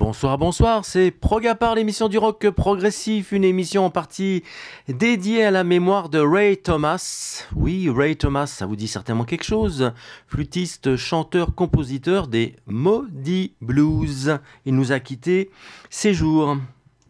Bonsoir, bonsoir, c'est Progapar, l'émission du rock progressif, une émission en partie dédiée à la mémoire de Ray Thomas. Oui, Ray Thomas, ça vous dit certainement quelque chose. Flûtiste, chanteur, compositeur des Moody Blues. Il nous a quittés ces jours.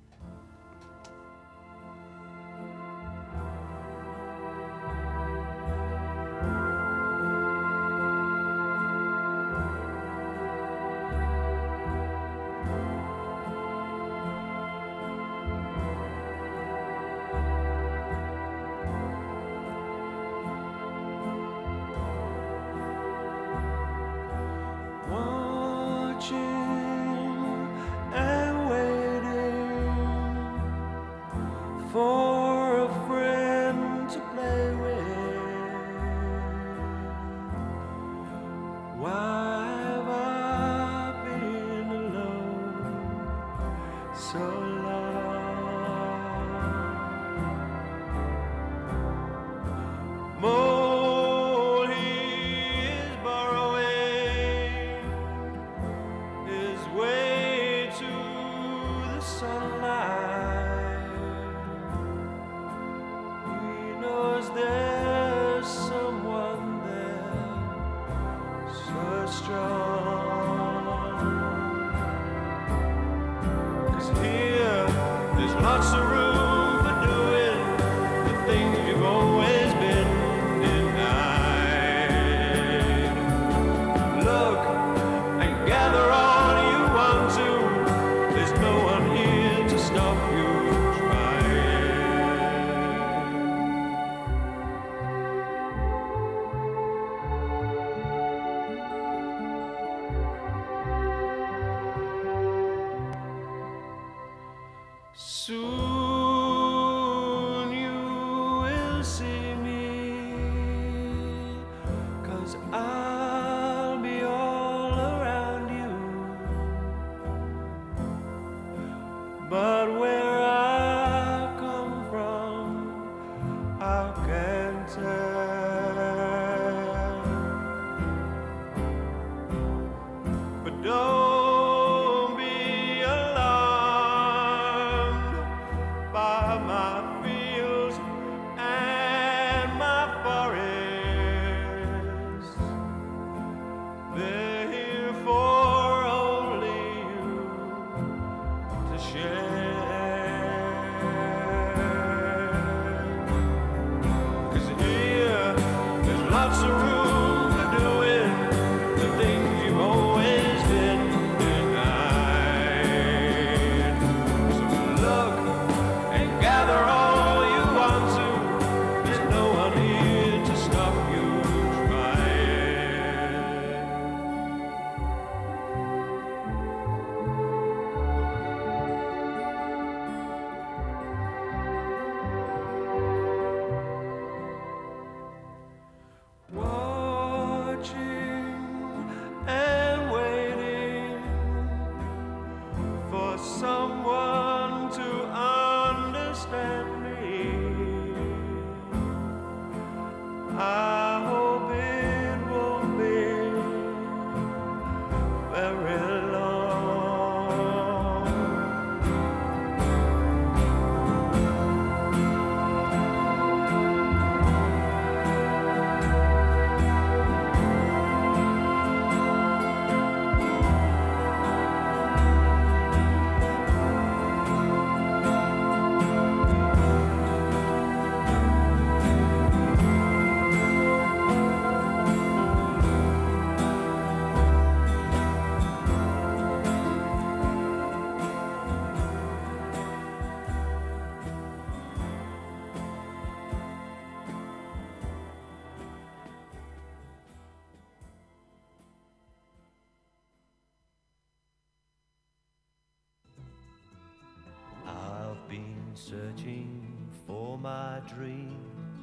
Searching for my dream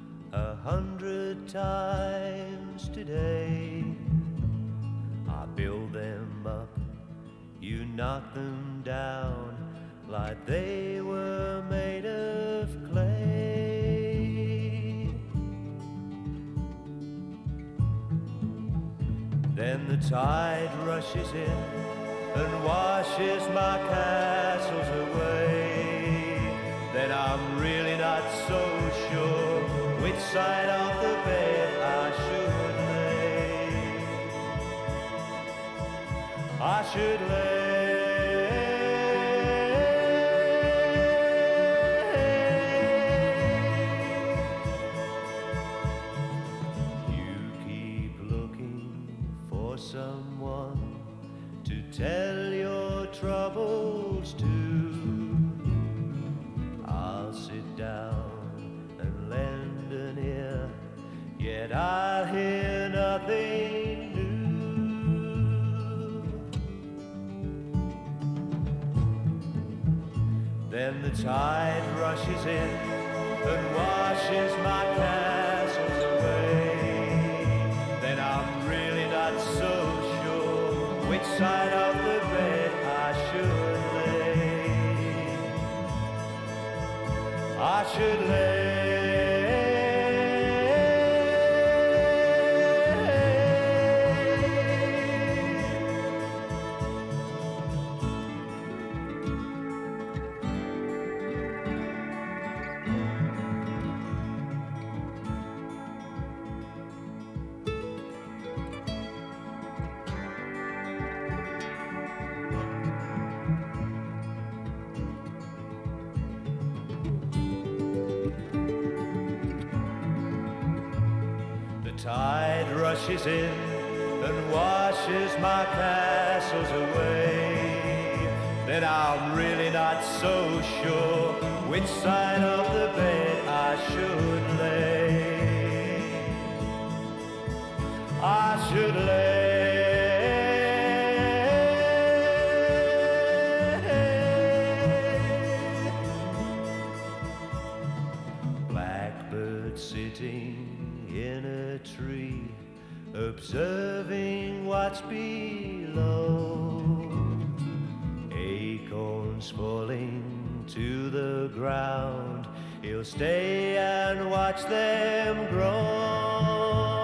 100 times today. I build them up, you knock them down like they were made of clay. Then the tide rushes in and washes my castles away, then I'm really not so sure which side of the bed I should lay. I should lay. You keep looking for someone to tell your troubles to. I'll sit down and lend an ear, yet I'll hear nothing new. Then the tide rushes in and washes my castles away, then I'm really not so sure which side of the bed I should lay. I should lay. Tide rushes in and washes my castles away, then I'm really not so sure which side of the bed I should lay. I should lay. Blackbird sitting in a tree, observing what's below. Acorns falling to the ground, he'll stay and watch them grow.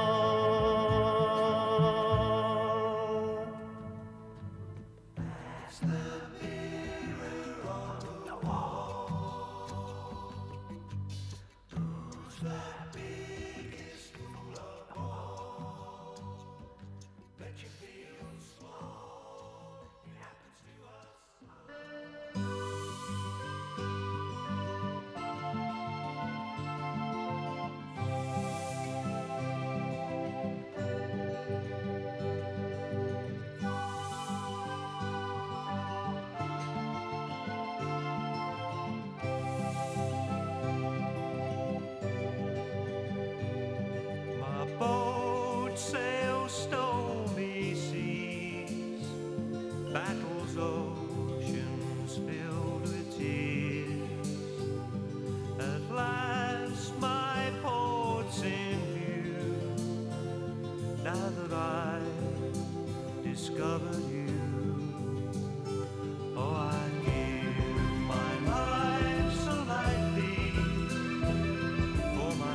That's the mirror on the wall. Who's the biggest fool of all? Bet you feel small. It happens to us. My boat sails stormy seas, battles oceans filled with tears. At last my port's in view, now that I've discovered you. Oh, I give my life so lightly for my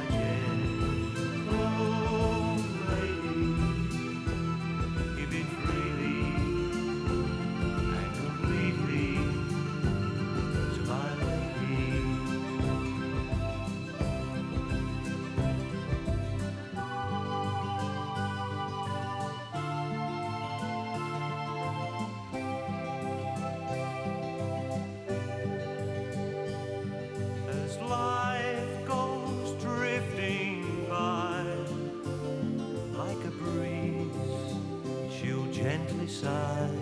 gentle lady. Give it freely and completely to my lady. As life goes drifting by, like a breeze, she'll gently sigh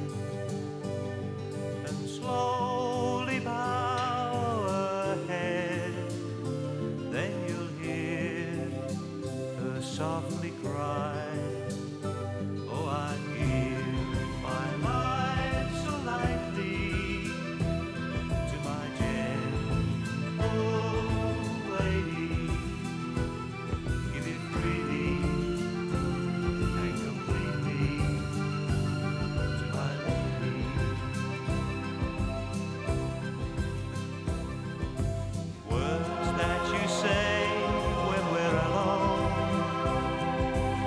and slowly bow her head. Then you'll hear her softly cry. Oh, I give my life so lightly to my gentle lady. Give it freely and completely to my lady. Words that you say when we're alone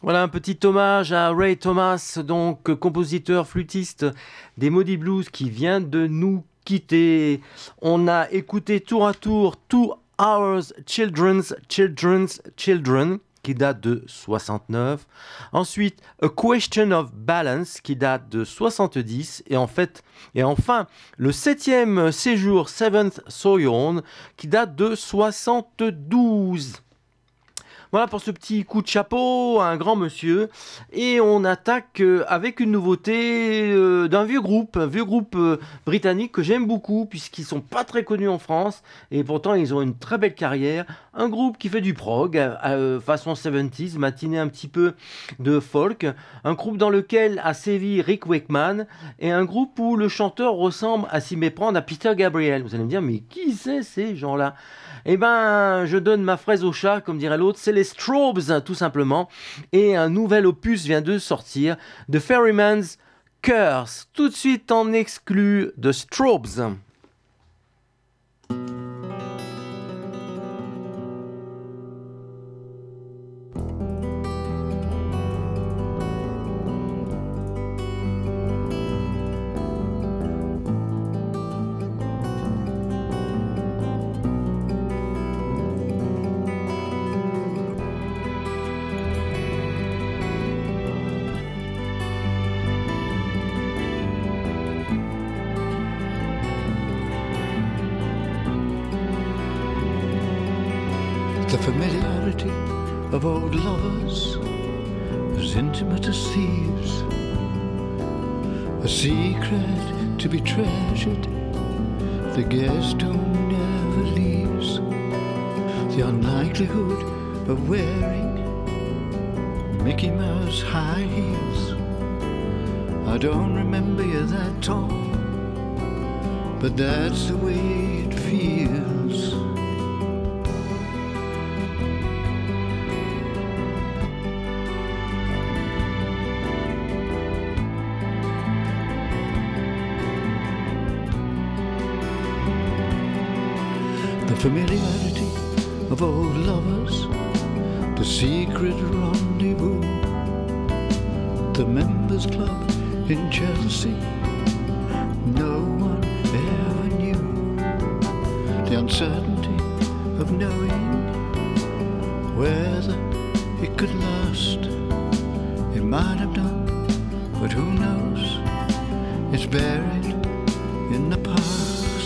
Voilà un petit hommage à Ray Thomas, donc compositeur, flûtiste des Moody Blues qui vient de nous quitter. On a écouté tour à tour 2 Hours Children's Children qui date de 69. Ensuite, A Question of Balance qui date de 70. Et enfin, le 7e séjour, Seventh Sojourn qui date de 72. Voilà pour ce petit coup de chapeau à un grand monsieur. Et on attaque avec une nouveauté d'un vieux groupe britannique que j'aime beaucoup puisqu'ils sont pas très connus en France et pourtant ils ont une très belle carrière. Un groupe qui fait du prog façon 70s, matiné un petit peu de folk. Un groupe dans lequel a sévi Rick Wakeman et un groupe où le chanteur ressemble à s'y méprendre à Peter Gabriel. Vous allez me dire, mais qui c'est ces gens-là ? Eh ben, je donne ma fraise au chat, comme dirait l'autre, c'est les Strobes, tout simplement. Et un nouvel opus vient de sortir, The Ferryman's Curse. Tout de suite en exclu de Strobes. The familiarity of old lovers, as intimate as thieves, a secret to be treasured, the guest who never leaves, the unlikelihood of wearing Mickey Mouse high heels. I don't remember you that tall, but that's the way it feels. The familiarity of old lovers, the secret rendezvous, the members club in Chelsea, no one ever knew. The uncertainty of knowing whether it could last. It might have done, but who knows? It's buried in the past.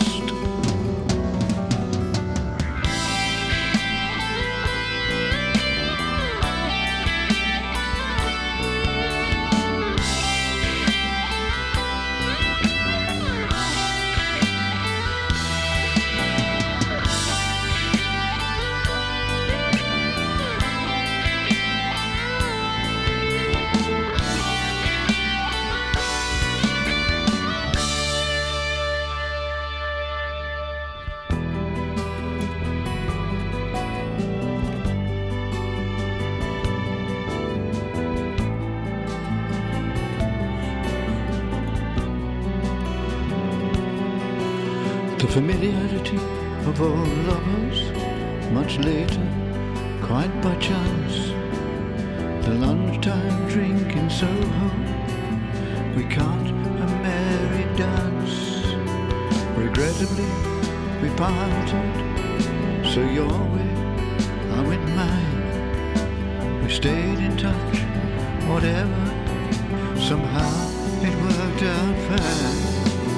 The familiarity of old lovers, much later, quite by chance. The lunchtime drink in Soho, we caught a merry dance. Regrettably, we parted, so your way, I went mine. We stayed in touch, whatever, somehow it worked out fine.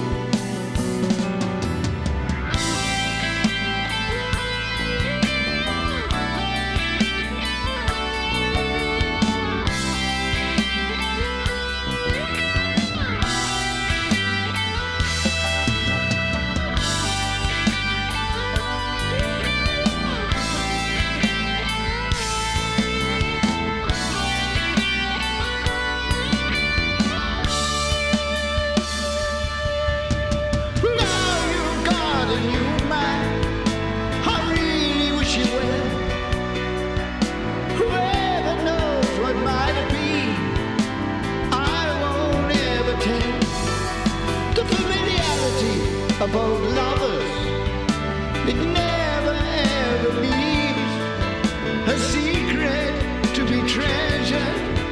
About lovers, it never ever leaves, a secret to be treasured,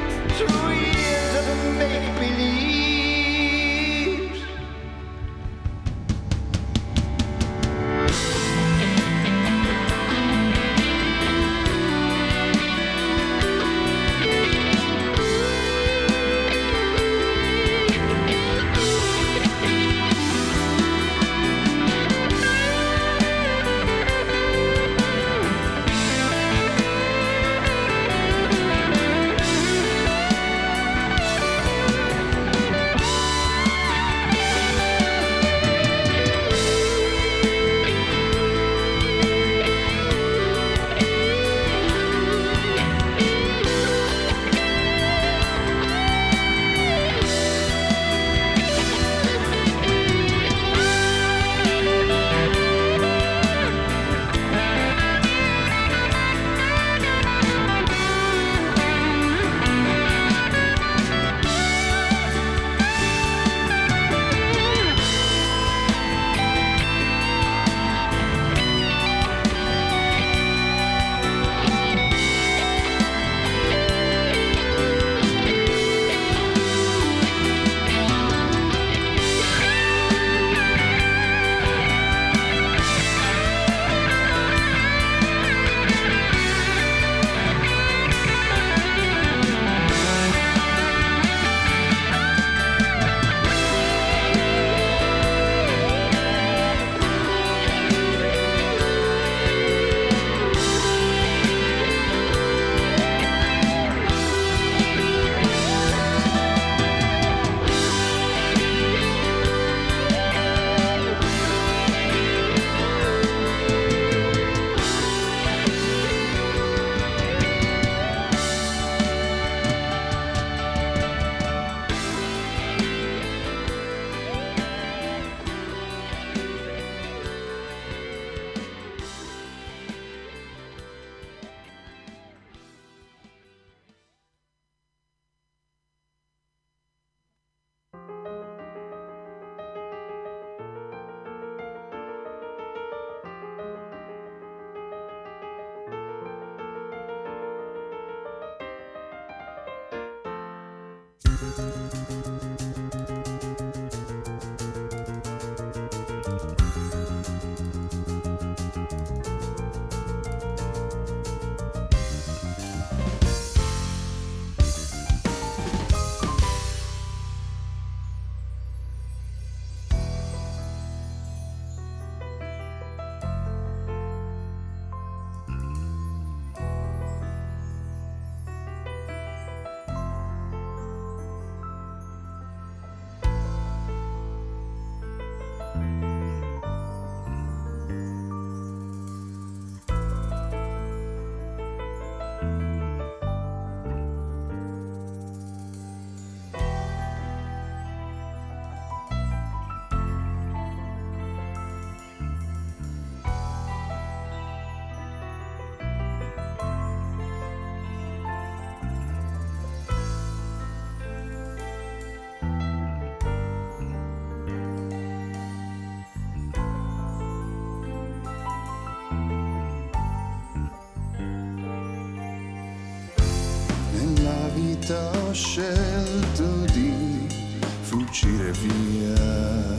scelto di fuggire via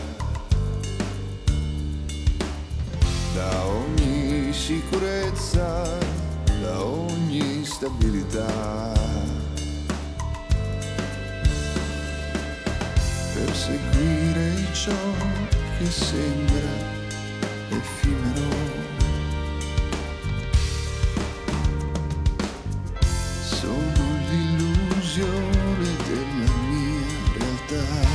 da ogni sicurezza, da ogni stabilità, per seguire ciò che sembra effimero. Sono l'illusione della mia realtà.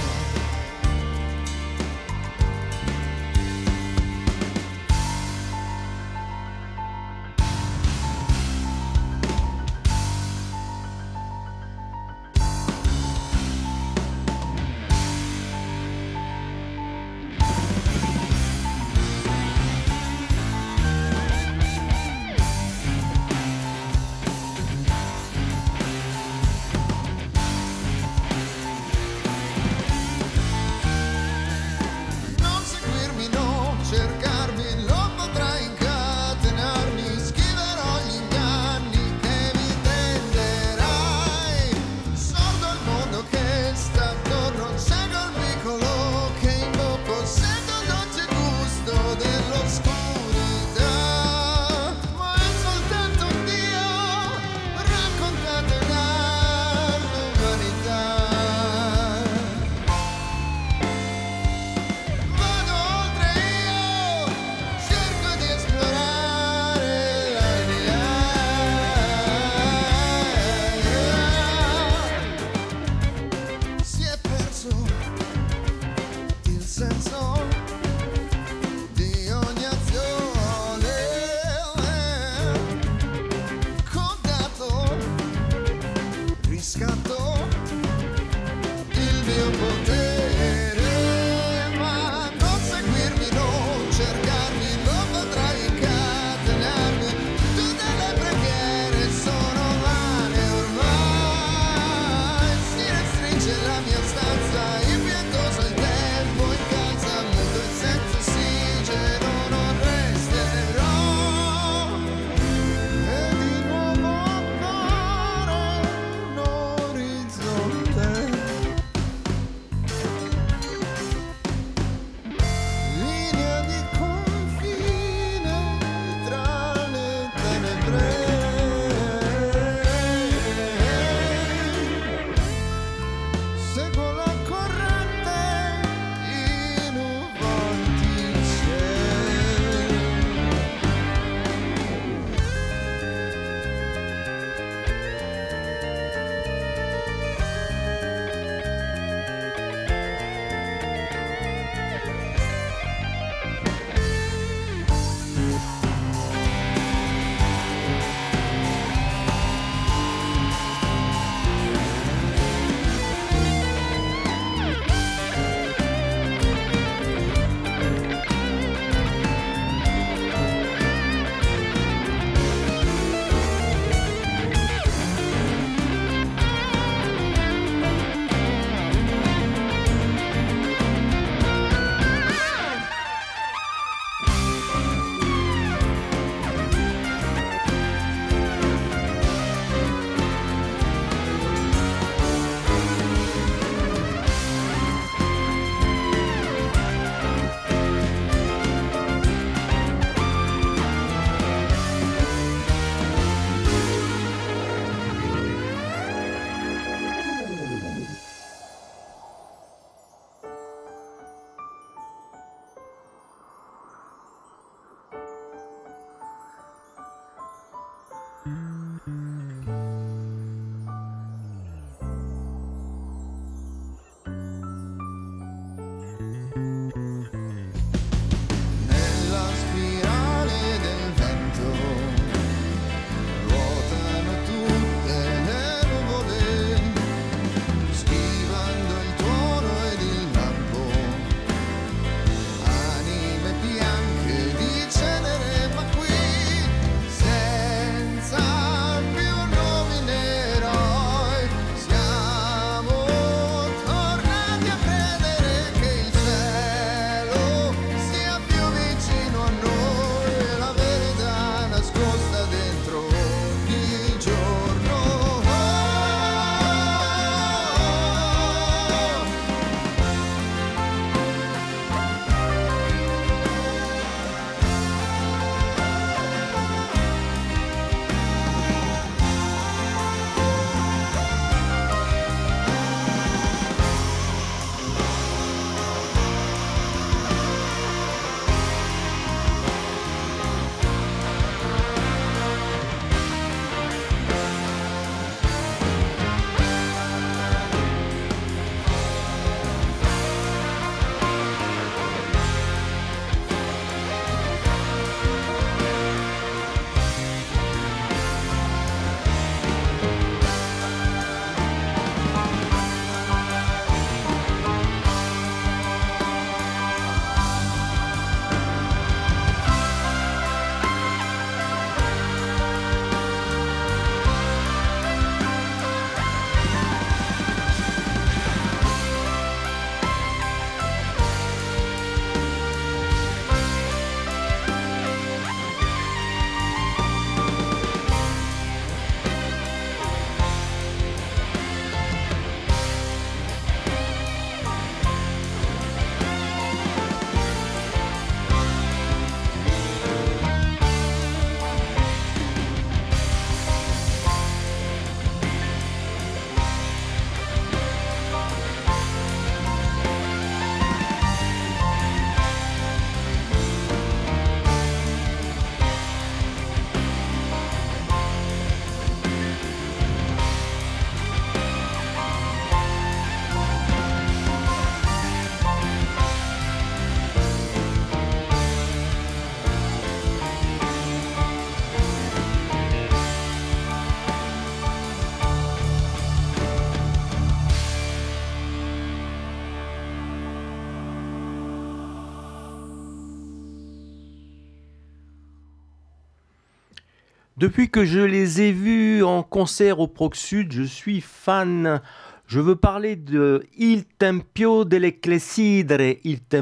Depuis que je les ai vus en concert au Proc Sud, je suis fan. Je veux parler de Il Tempio delle Clessidre,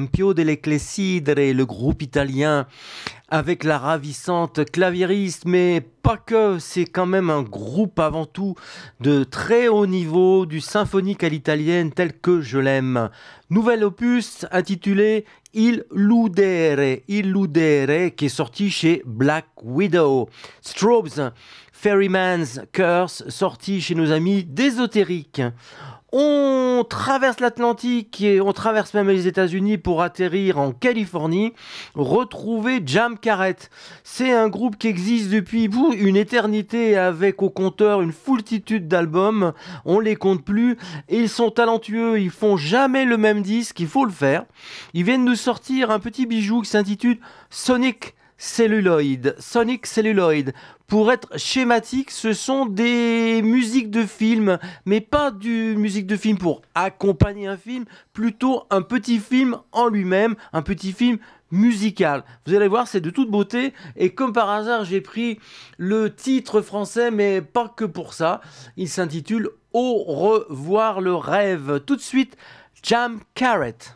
le groupe italien avec la ravissante claviériste, mais pas que, c'est quand même un groupe avant tout de très haut niveau, du symphonique à l'italienne tel que je l'aime. Nouvel opus intitulé Il Ludere, qui est sorti chez Black Widow. Strobes, Ferryman's Curse, sorti chez nos amis d'Ésotérique. On traverse l'Atlantique et on traverse même les États-Unis pour atterrir en Californie, retrouver Jam Carrett. C'est un groupe qui existe depuis une éternité avec au compteur une foultitude d'albums, on les compte plus et ils sont talentueux, ils font jamais le même disque, il faut le faire. Ils viennent nous sortir un petit bijou qui s'intitule Sonic Celluloid. Pour être schématique, ce sont des musiques de film, mais pas du musique de film pour accompagner un film, plutôt un petit film en lui-même, un petit film musical. Vous allez voir, c'est de toute beauté, et comme par hasard, j'ai pris le titre français, mais pas que pour ça. Il s'intitule Au revoir le rêve. Tout de suite, Jam Carrett.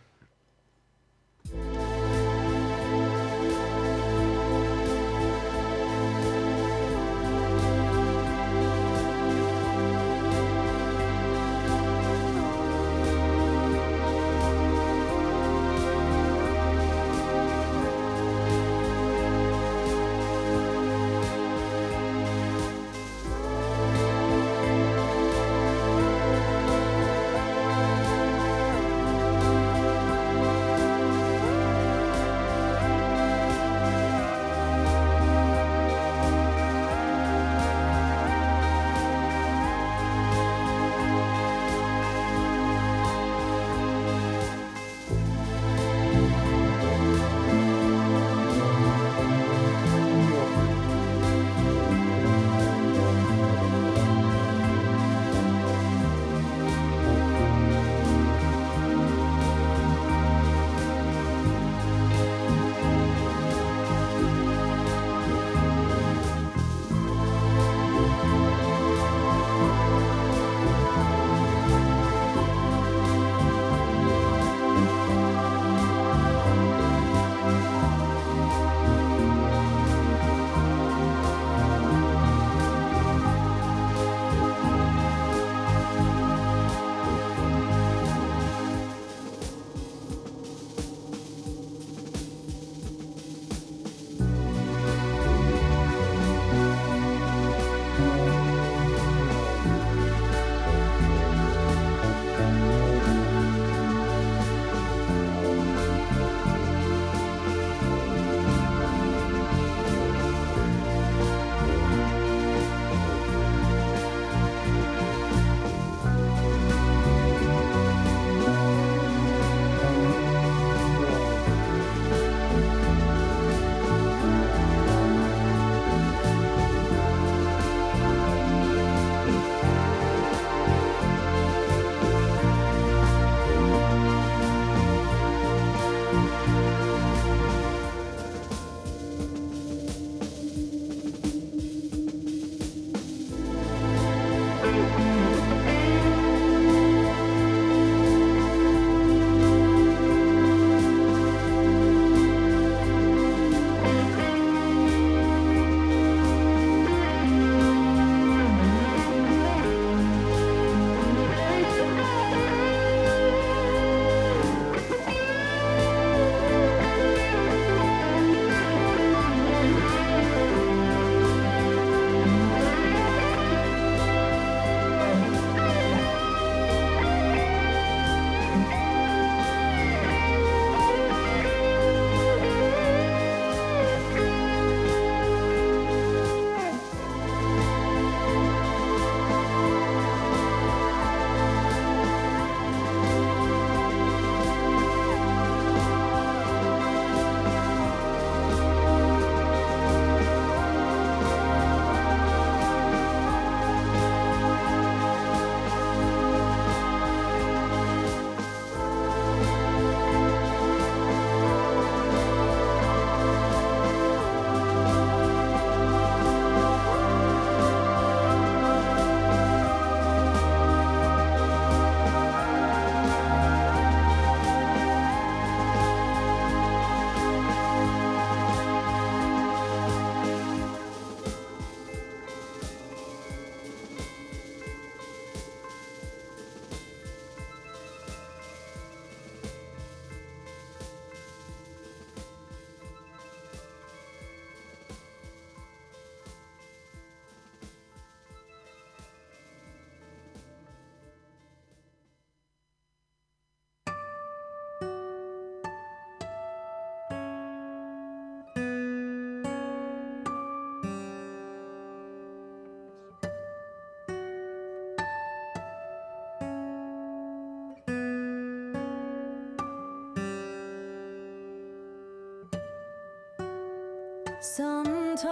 Sometimes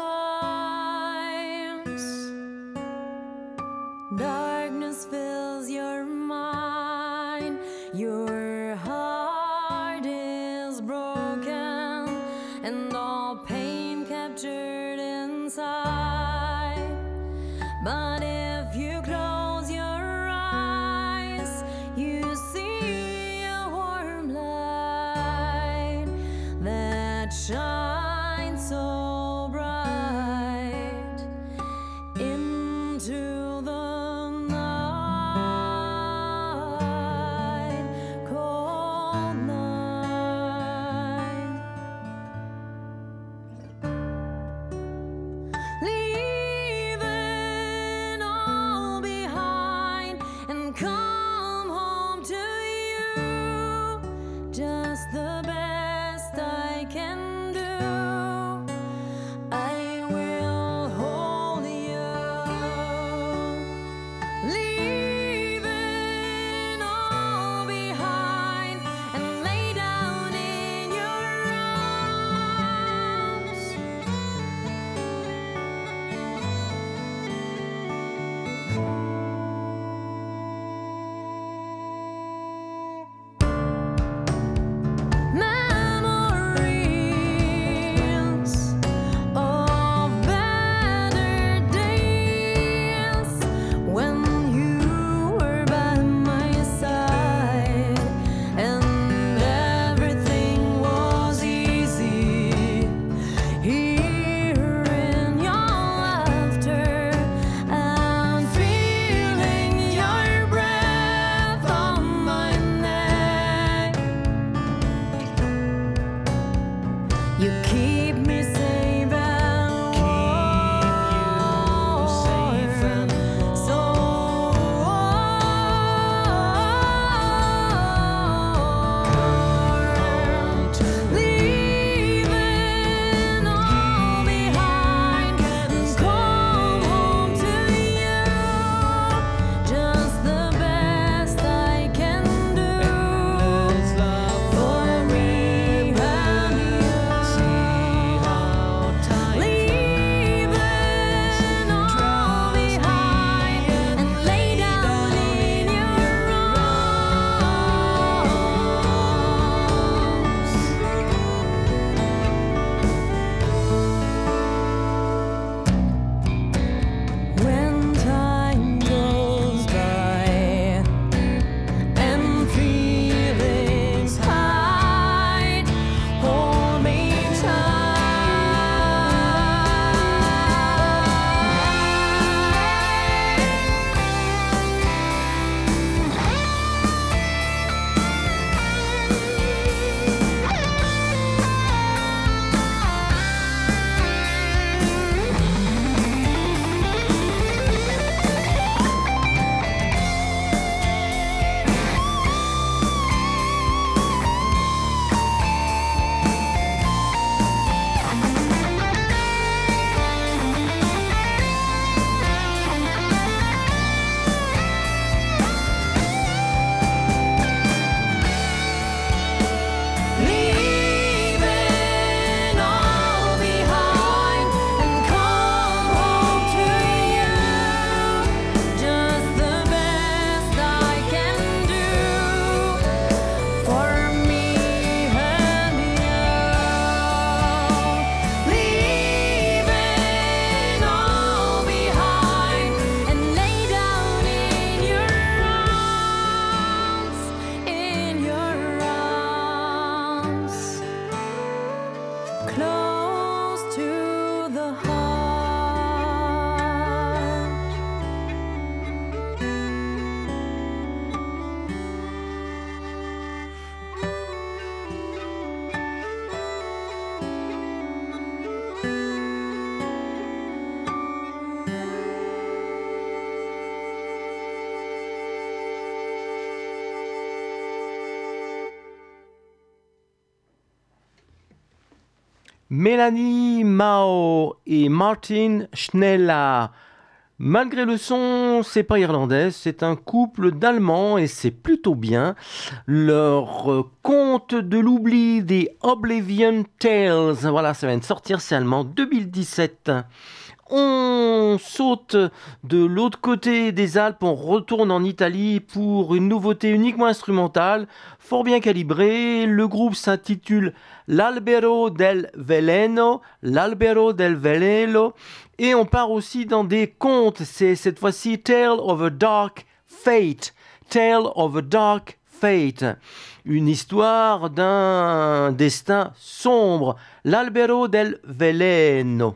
darkness fills your mind, your heart is broken, and all pain captured inside. But if you close your eyes, you see a warm light that shines so bright into the night, cold night. Leaving all behind and come home to you, just the best I can do. I will hold you, leaving all behind and lay down in your arms. Memories of better days when you were by my side and everything was easy. Hearing your laughter and feeling your breath on my neck. You keep me safe and warm, so warm. Leaving all behind and come home to you, just the best I can do for me and you. Leaving all behind and lay down in your arms. When time goes by and feelings hide, hold me leaving all behind and come home to you, just the best I can do for me and you. Leaving all behind and lay down in your arms, close to the heart. Mélanie Mao et Martin Schneller Malgré le son, c'est pas irlandais, c'est un couple d'Allemands et c'est plutôt bien. Leur conte de l'oubli des Oblivion Tales, voilà, ça vient de sortir, c'est allemand, 2017. On saute de l'autre côté des Alpes, on retourne en Italie pour une nouveauté uniquement instrumentale, fort bien calibrée. Le groupe s'intitule L'Albero del Veleno, et on part aussi dans des contes. C'est cette fois-ci Tale of a Dark Fate, Tale of a Dark Fate, une histoire d'un destin sombre. L'Albero del Veleno.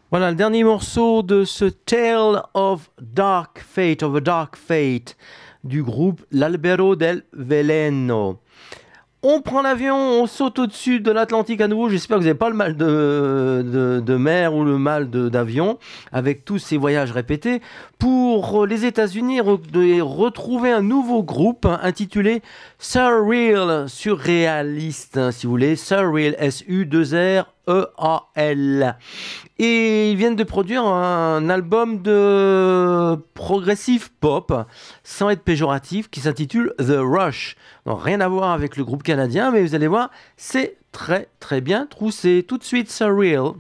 Voilà le dernier morceau de ce Tale of a Dark Fate du groupe L'Albero del Veleno. On prend l'avion, on saute au-dessus de l'Atlantique à nouveau. J'espère que vous n'avez pas le mal de mer ou le mal d'avion avec tous ces voyages répétés. Pour les États-Unis, retrouver un nouveau groupe intitulé Surreal, surréaliste, si vous voulez. Surreal, S-U-2-R-E-A-L. Et ils viennent de produire un album de progressive pop, sans être péjoratif, qui s'intitule The Rush. Donc, rien à voir avec le groupe canadien, mais vous allez voir, c'est très très bien troussé. Tout de suite, Surreal.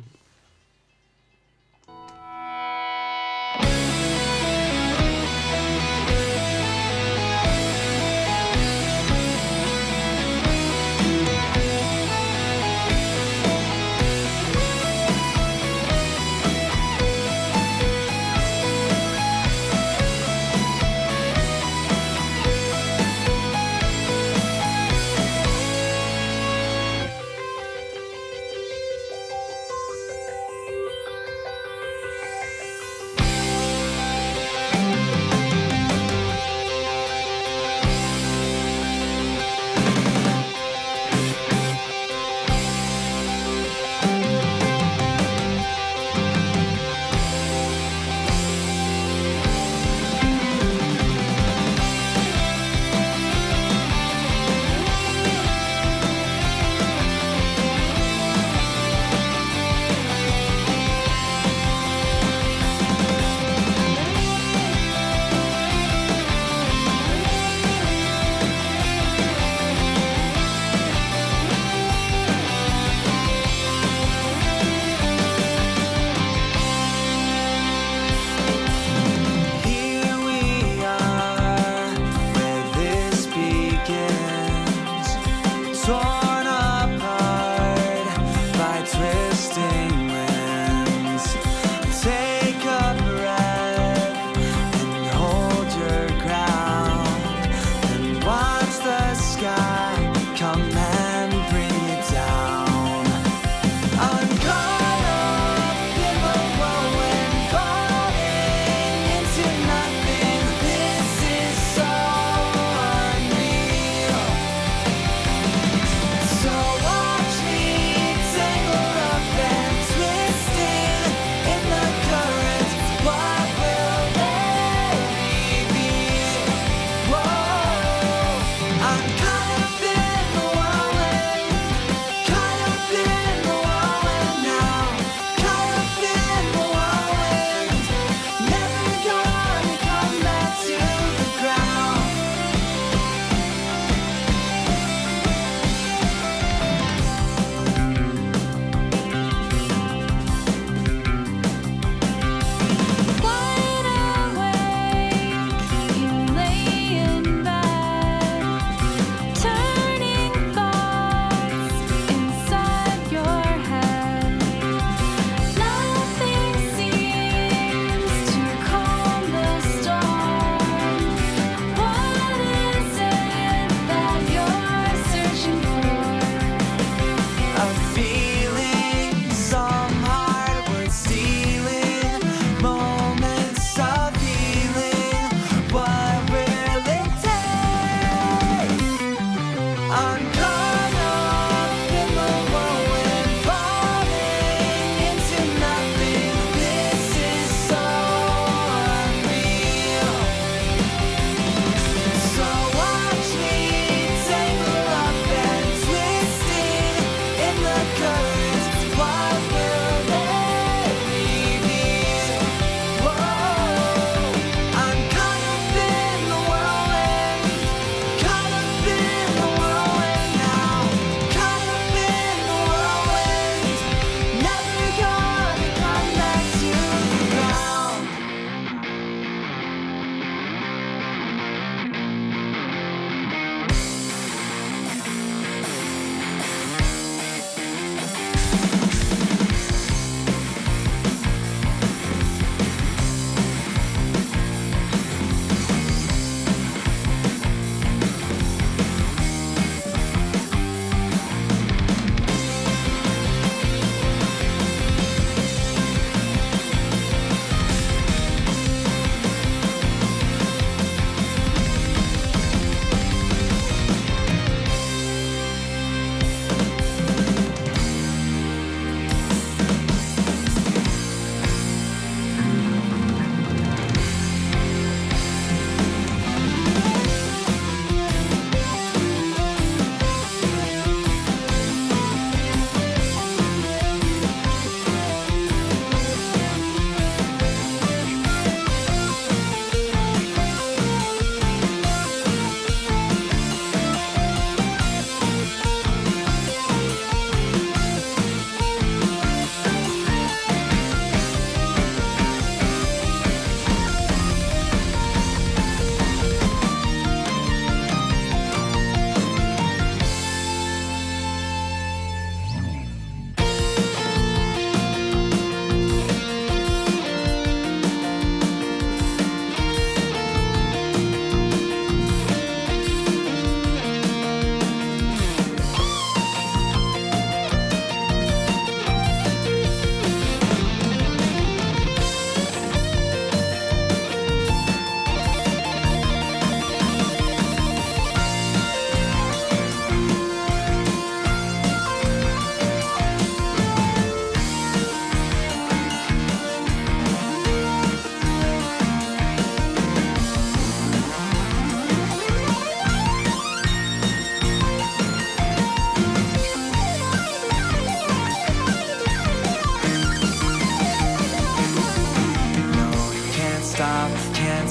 So watch me tangled up and twist.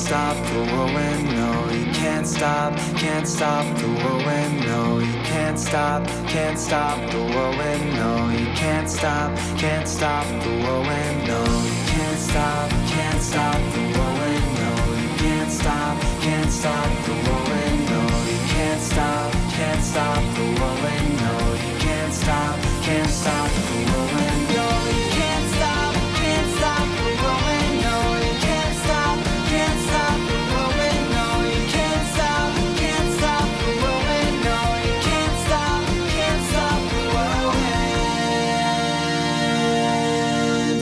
stop the whirlwind. No, you can't stop the whirlwind. No, you can't stop the whirlwind. No, you can't stop the whirlwind. No, you can't stop the whirlwind. No, you can't stop the whirlwind. No, you can't stop the whirlwind. No, you can't stop the whirlwind. No, you can't stop the whirlwind. No, you can't stop the whirlwind. No, you can't stop the whirlwind. No, you can't stop the whirlwind.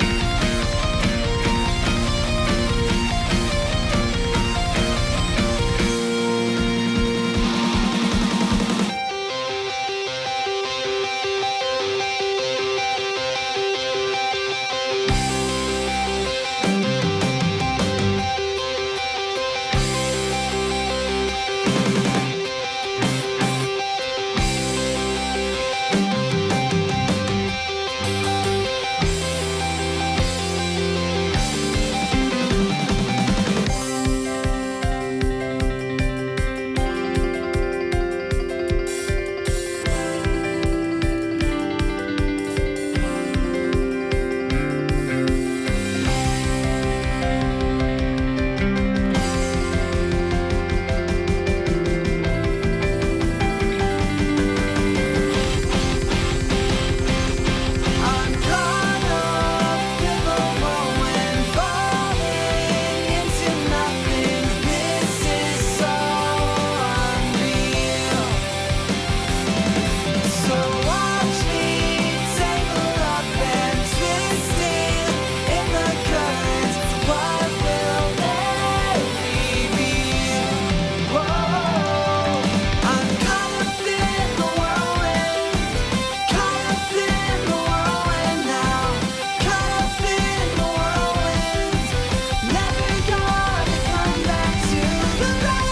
I'm caught up in the whirlwind, falling into nothing. This is so unreal. So watch me tangled up and twisted in the current. What will they reveal? Whoa, I'm caught up in the whirlwind. Caught up in the whirlwind now. Caught up in the whirlwind. Never gonna come back to the ground.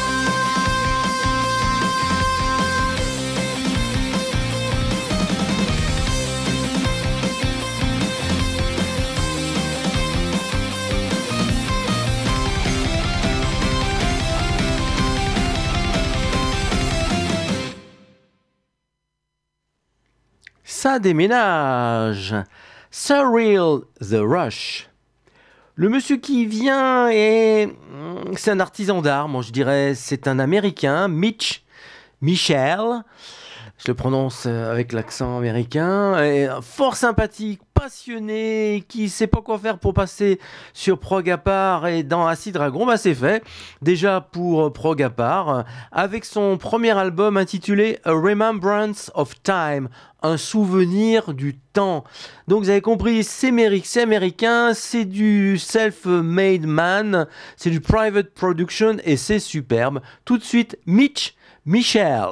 Ça déménage. Surreal The Rush. Le monsieur qui vient c'est un artisan d'art, moi je dirais, c'est un Américain, Michel. Je le prononce avec l'accent américain. Et fort sympathique, passionné, qui sait pas quoi faire pour passer sur Prog à part et dans Acid Dragon, bah c'est fait. Déjà pour Prog à part, avec son premier album intitulé A Remembrance of Time, un souvenir du temps. Donc vous avez compris, c'est américain, c'est du self-made man, c'est du private production et c'est superbe. Tout de suite, Michel.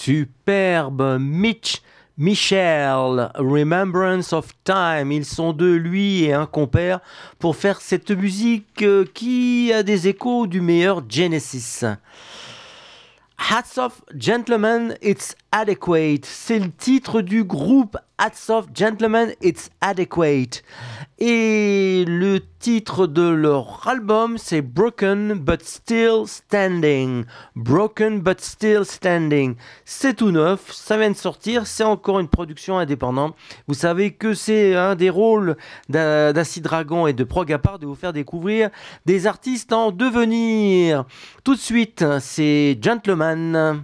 Superbe Michel, Remembrance of Time. Ils sont deux, lui et un compère, pour faire cette musique qui a des échos du meilleur Genesis. Hats Off Gentlemen, It's Adequate. C'est le titre du groupe Hats Off Gentlemen, It's Adequate. Et le titre de leur album, c'est Broken But Still Standing. Broken But Still Standing. C'est tout neuf, ça vient de sortir, c'est encore une production indépendante. Vous savez que c'est un des rôles d'Acid Dragon et de Prog à part de vous faire découvrir des artistes en devenir. Tout de suite, c'est Gentleman.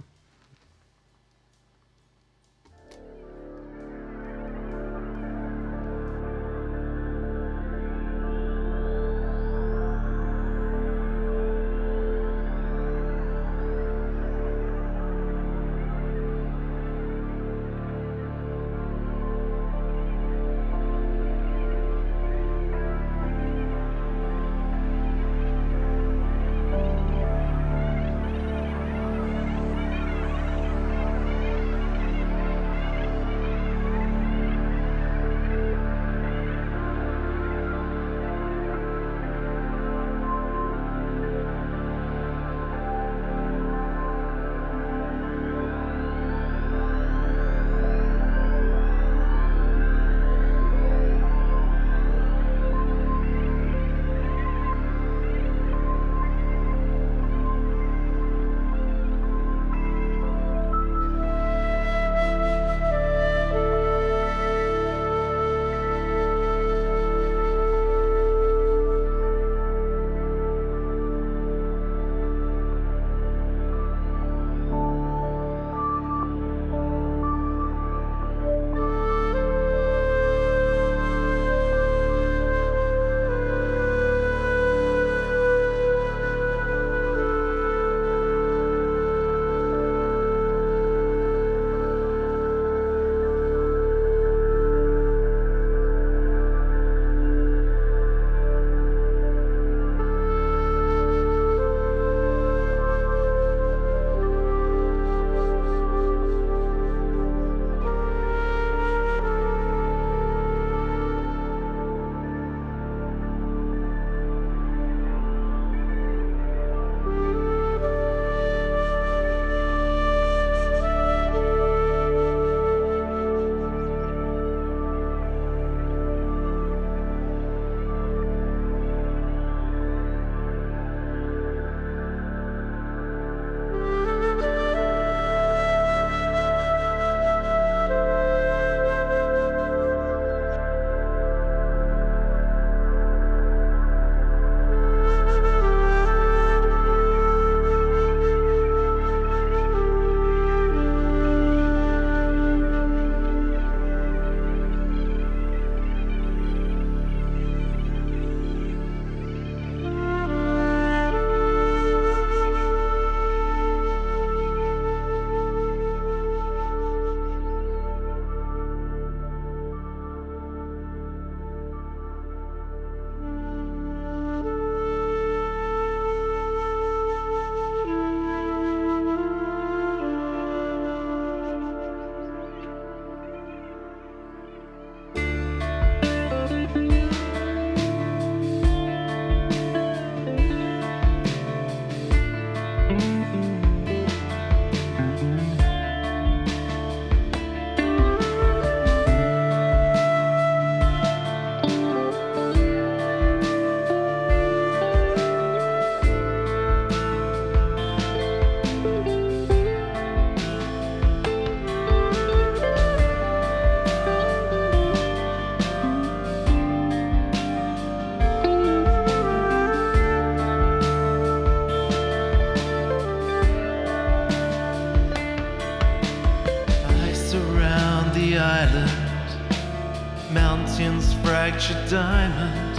mountains fractured diamond.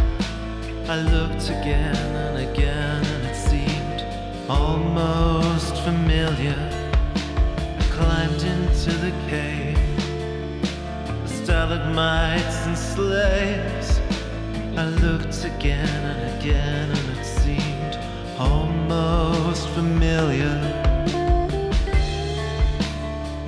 I looked again and again and it seemed almost familiar. I climbed into the cave, stalagmites and slaves. I looked again and again and it seemed almost familiar.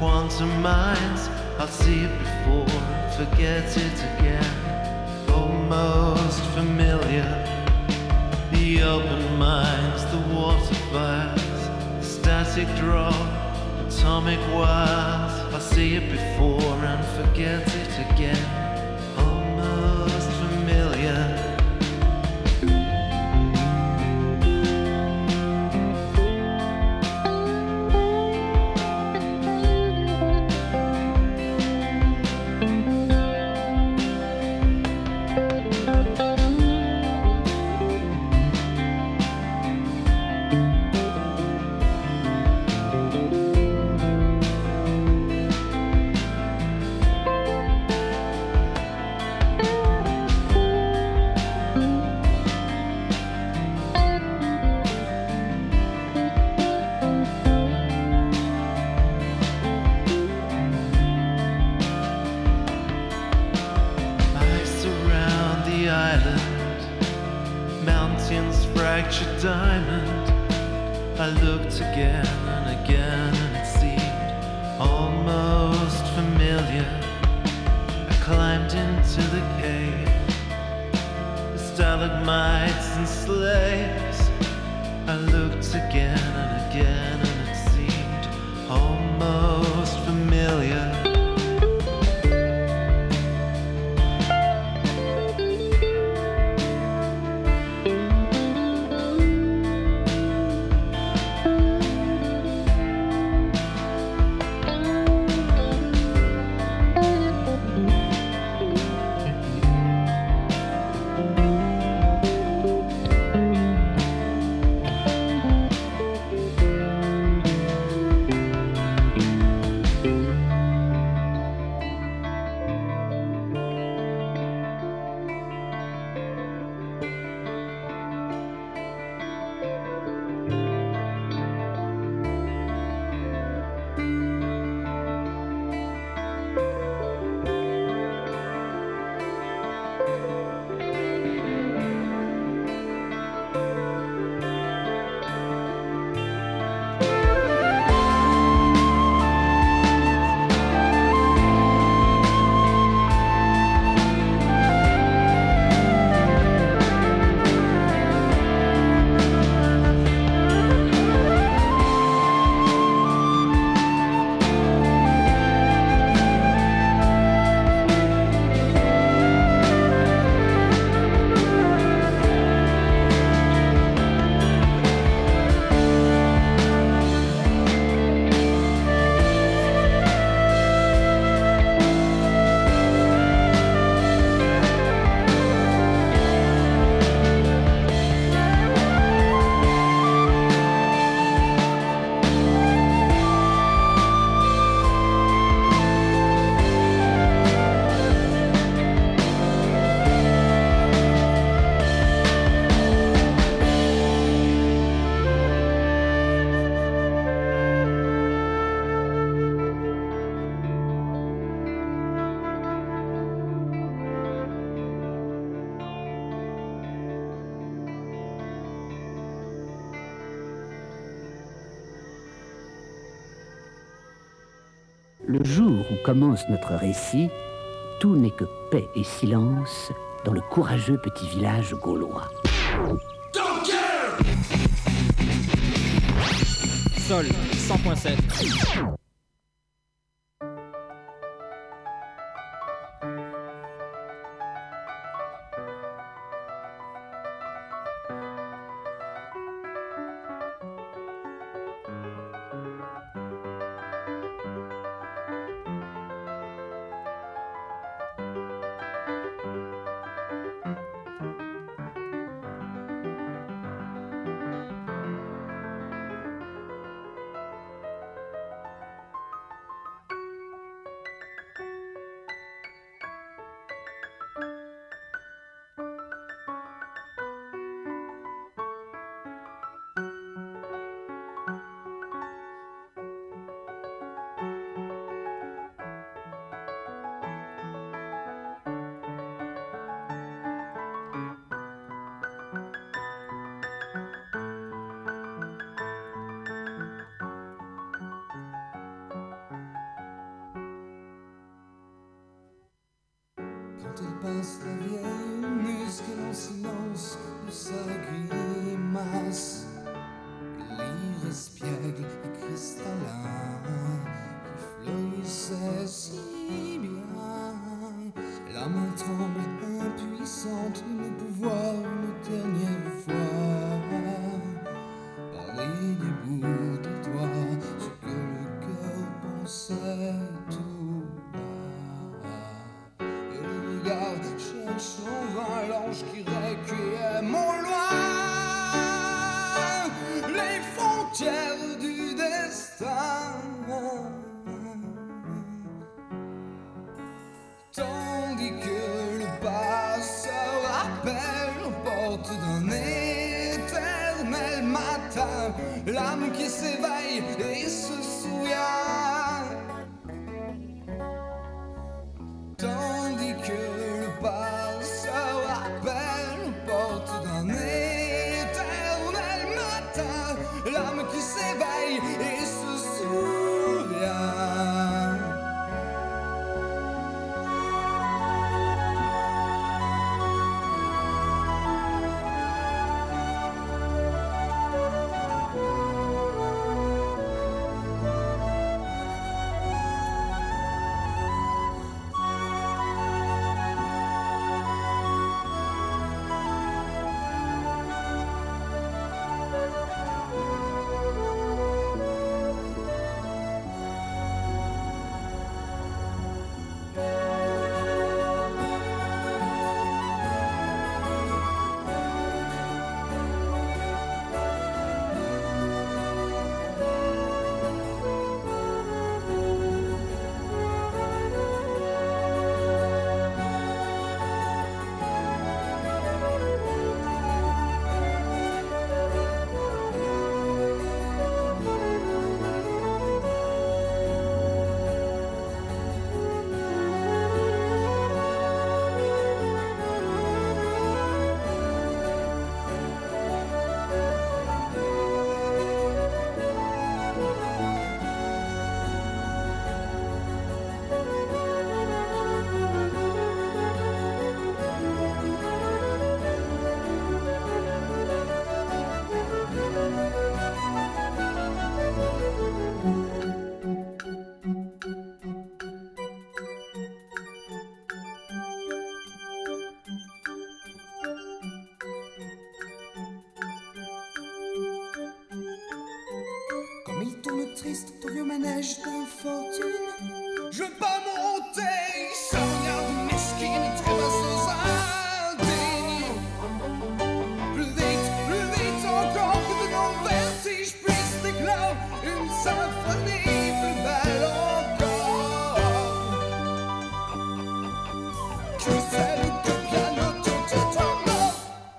quantum minds. I'll see it before, forget it again. Almost familiar. The open minds, the water fires, the static drop, atomic wires. I'll see it before and forget it again. Almost familiar. Diamond. I looked again and again, and it seemed almost familiar. I climbed into the cave, the stalagmites and slaves. I looked again and again, and it seemed almost familiar. Le jour où commence notre récit, tout n'est que paix et silence dans le courageux petit village gaulois. Sol 100.7. quand elle pince la vieille musque et en silence de sa grimace. L'ire espiègle et cristallin qui fleurissait si bien. La main tremble impuissante de ne pouvoir une dernière fois parler des bouts des doigts, ce que le cœur pensait tout bas. Et le regard cherche en vain l'ange qui requiert au loin les frontières du destin. Tandis que le passeur appelle aux portes d'un éternel matin, l'âme qui s'éveille et se souvient. Tandis que le passeur appelle aux portes d'un éternel matin, l'âme qui s'éveille et se souvient. Triste ton vieux manège d'infortune, je veux pas monter, ça regarde une mesquine très basseuse indigne. Plus vite encore que de nos vertiges puissent t'éclore une symphonie plus belle encore que celle que pianote ton mort.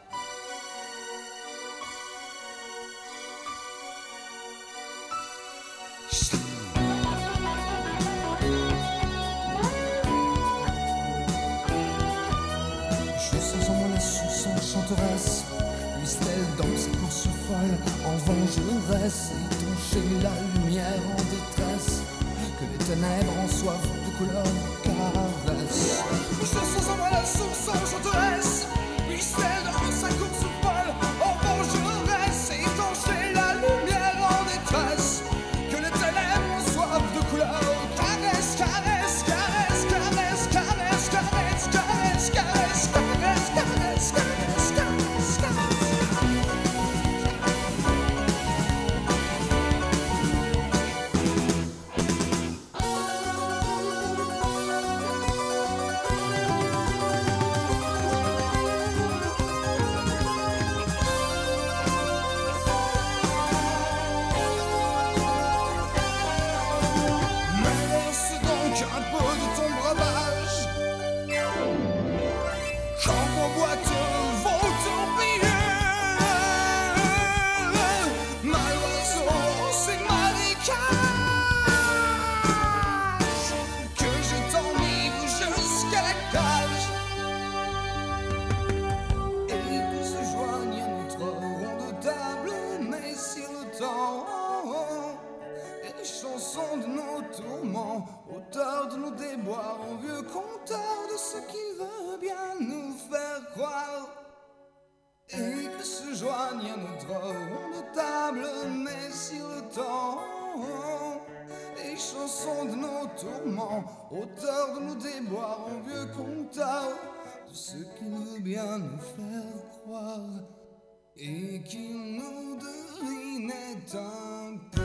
Je sens en moi la source enchanteresse, puisse-t-elle dans sa course folle en vengeresse étancher la lumière en détresse, que les ténèbres en soif de couleur caressent. Je sens en moi la source enchanteresse, puisse-t-elle dans sa course folle en vengeresse étancher la lumière en détresse, que les ténèbres en soif de couleur caressent, caressent, caressent, caressent, caressent, caressent, caressent, caressent, caressent, caressent, caressent, caressent, caressent. de nos déboires, en vieux conteur de ce qu'il veut bien nous faire croire. Et que se joignent à notre rond de table, mais sur le temps, les chansons de nos tourments, auteur de nos déboires, en vieux conteur de ce qu'il veut bien nous faire croire. Et qu'il nous devinait un peu.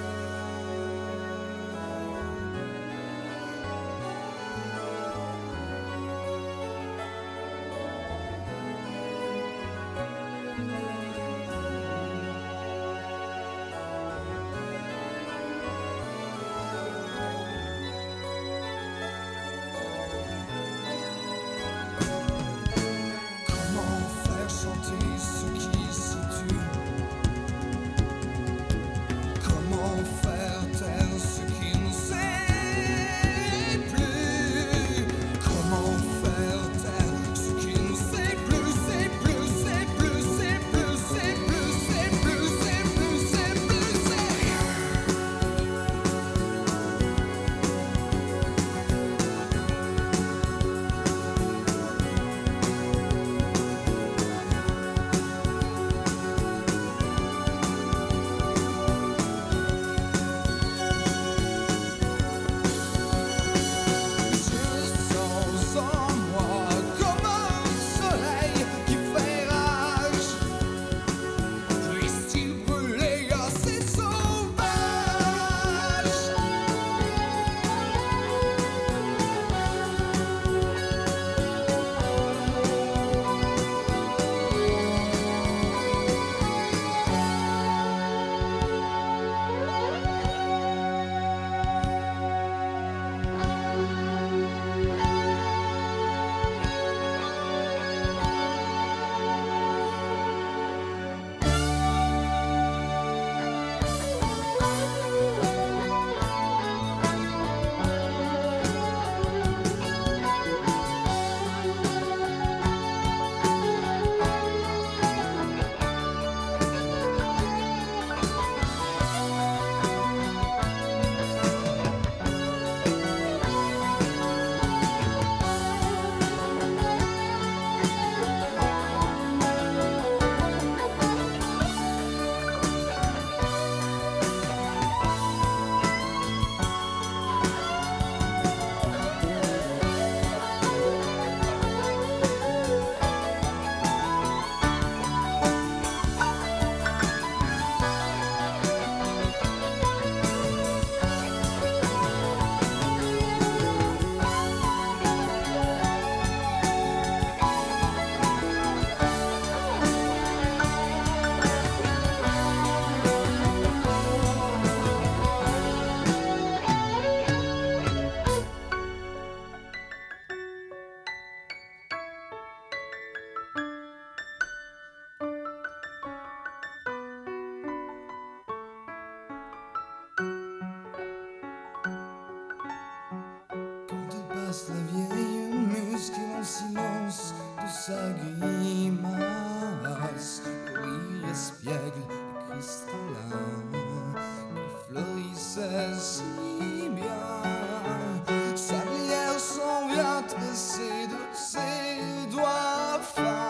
Comment faire chanter ce qui se tue? Comment faire taire ce qui ne sait plus? Comment faire taire ce qui ne sait plus? C'est plus, c'est plus, c'est plus, c'est plus, c'est plus, c'est plus, c'est plus, c'est rien. Je sens en moi comme un soleil qui fait rage. Puisse-t-il brûler assez sauvage? Quand elle passe la vieille muscle en silence de sa grimace, le rire espiègle et cristallin qui fleurissait si bien. Sa bière s'en vient tresser de ses doigts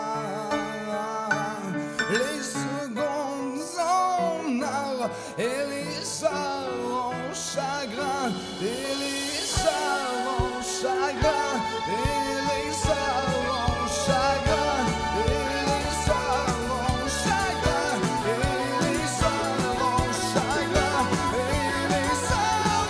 fins. Les secondes en art et les arts en chagrin, et les arts en chagrin, et les arts en chagrin, et les arts en chagrin, et les arts en chagrin, et les arts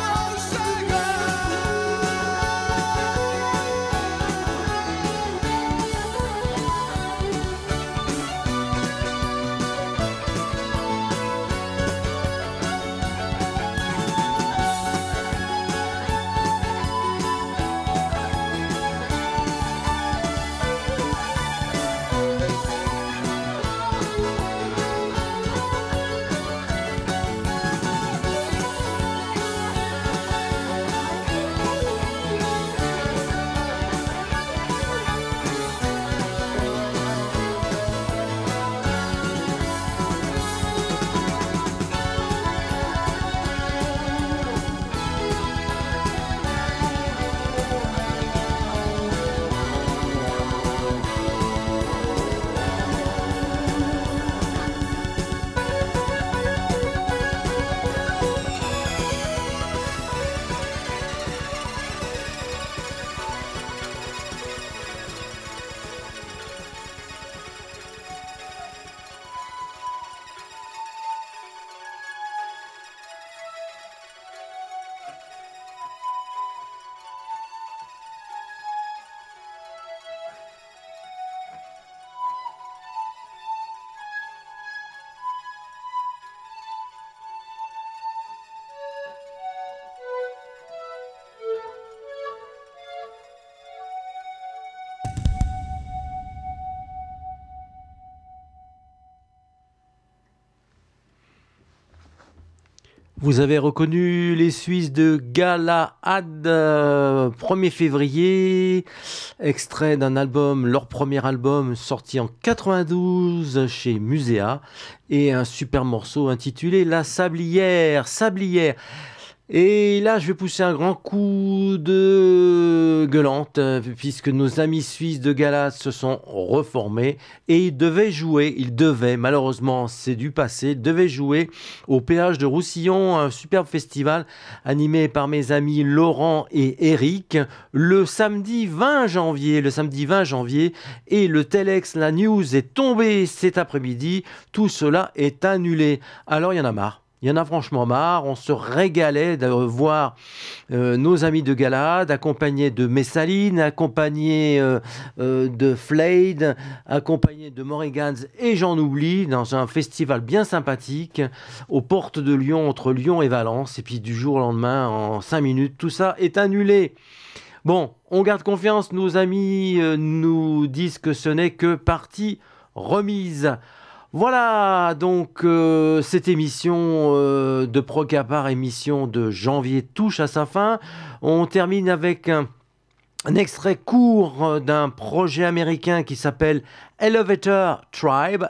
Vous avez reconnu les Suisses de Galahad, 1er février, extrait d'un album, leur premier album sorti en 92 chez Muséa, et un super morceau intitulé La Sablière. Et là, je vais pousser un grand coup de gueulante, puisque nos amis suisses de Galahad se sont reformés et ils devaient, malheureusement c'est du passé, ils devaient jouer au péage de Roussillon, un superbe festival animé par mes amis Laurent et Eric, le samedi 20 janvier, et le Telex, la news est tombée cet après-midi, tout cela est annulé. Alors il y en a marre. Il y en a franchement marre, on se régalait de voir nos amis de Galahad, accompagnés de Messaline, accompagnés de Flade, accompagnés de Morrigans et j'en oublie, dans un festival bien sympathique, aux portes de Lyon, entre Lyon et Valence, et puis du jour au lendemain, en 5 minutes, tout ça est annulé. Bon, on garde confiance, nos amis nous disent que ce n'est que partie remise. Voilà, donc cette émission de Prog à part, émission de janvier, touche à sa fin. On termine avec un extrait court d'un projet américain qui s'appelle Elevator Tribe,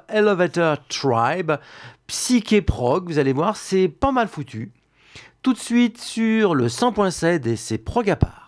psyché prog, vous allez voir, c'est pas mal foutu. Tout de suite sur le 100.7 et c'est Prog à part.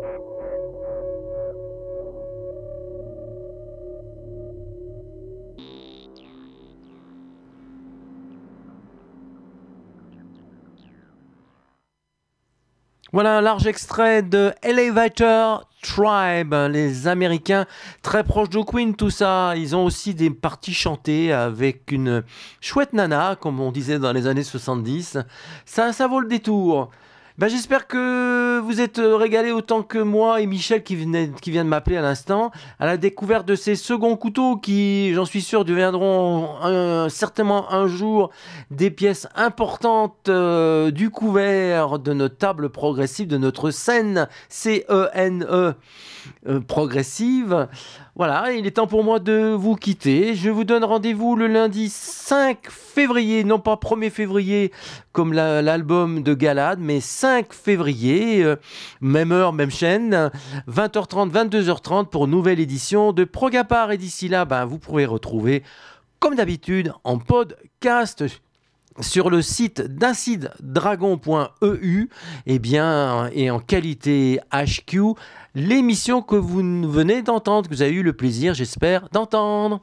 Voilà un large extrait de Elevator Tribe, les Américains très proches de Queen, tout ça. Ils ont aussi des parties chantées avec une chouette nana, comme on disait dans les années 70. Ça vaut le détour. J'espère que vous êtes régalés autant que moi et Michel qui vient de m'appeler à l'instant à la découverte de ces seconds couteaux qui, j'en suis sûr, deviendront certainement un jour des pièces importantes du couvert de notre table progressive, de notre scène C-E-N-E progressive. Voilà, il est temps pour moi de vous quitter. Je vous donne rendez-vous le lundi 5 février, non pas 1er février comme l'album de Galad, mais 5 février, même heure, même chaîne, 20h30, 22h30 pour une nouvelle édition de Progapar. Et d'ici là, vous pourrez retrouver, comme d'habitude, en podcast sur le site d'acidedragon.eu et en qualité HQ, l'émission que vous venez d'entendre, que vous avez eu le plaisir, j'espère, d'entendre.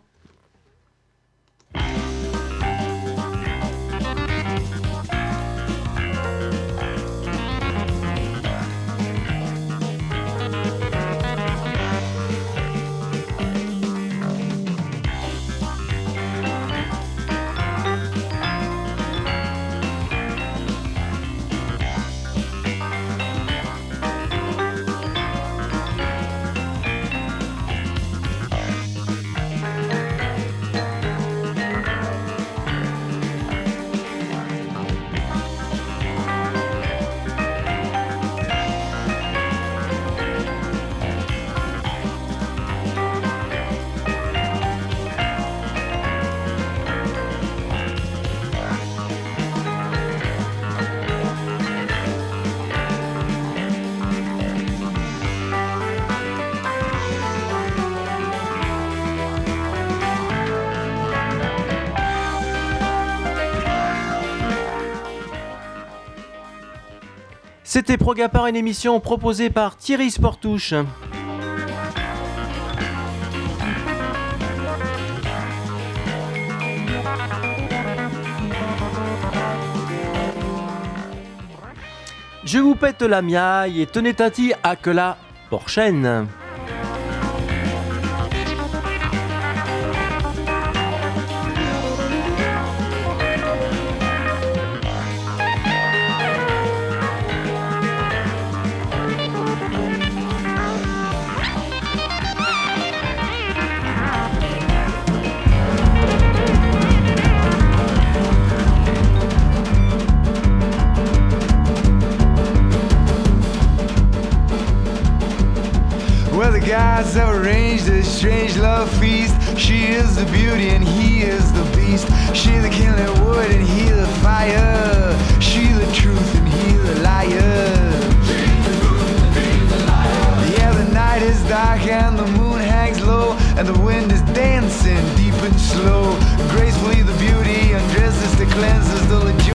C'était Progapar, une émission proposée par Thierry Sportouche. Je vous pète la miaille et tenez tati à que la prochaine. Gods have arranged a strange love feast. She is the beauty and he is the beast. She the killing wood and he the fire. She the truth and